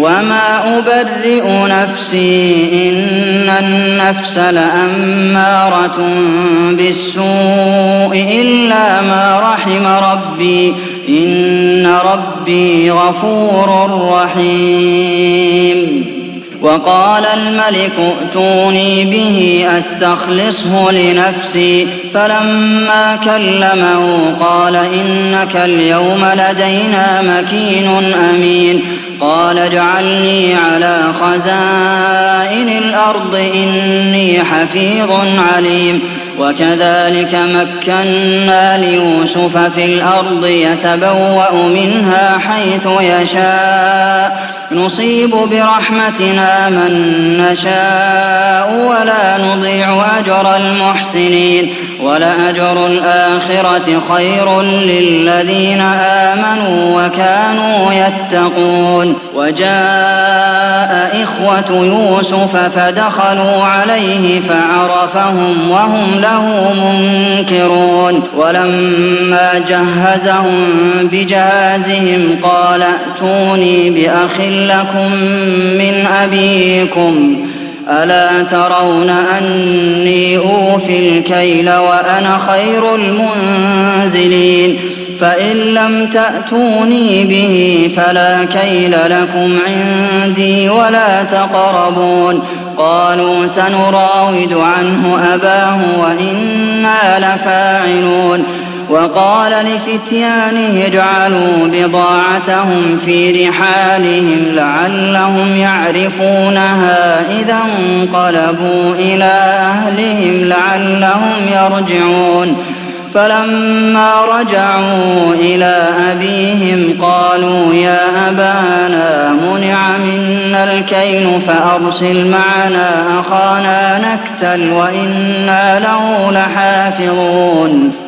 وما أبرئ نفسي إن النفس لأمارة بالسوء إلا ما رحم ربي إن ربي غفور رحيم. وقال الملك ائتوني به أستخلصه لنفسي فلما كلمه قال إنك اليوم لدينا مكين أمين. قال اجعلني على خزائن الأرض إني حفيظ عليم. وكذلك مكنا ليوسف في الأرض يتبوأ منها حيث يشاء نصيب برحمتنا من نشاء ولا نضيع أجر المحسنين ولأجر الآخرة خير للذين آمنوا وكانوا يتقون. وجاء إخوة يوسف فدخلوا عليه فعرفهم وهم له منكرون. ولما جهزهم بجهازهم قال ائتوني بأخ لكم من أبيكم ألا ترون أني أوفي الكيل وأنا خير المنزلين. فإن لم تأتوني به فلا كيل لكم عندي ولا تقربون. قالوا سنراود عنه أباه وإنا لفاعلون. وقال لفتيانه اجعلوا بضاعتهم في رحالهم لعلهم يعرفونها إذا انقلبوا إلى أهلهم لعلهم يرجعون. فلما رجعوا إلى أبيهم قالوا يا أبانا منع منا الكيل فأرسل معنا أخانا نكتل وإنا له لحافظون.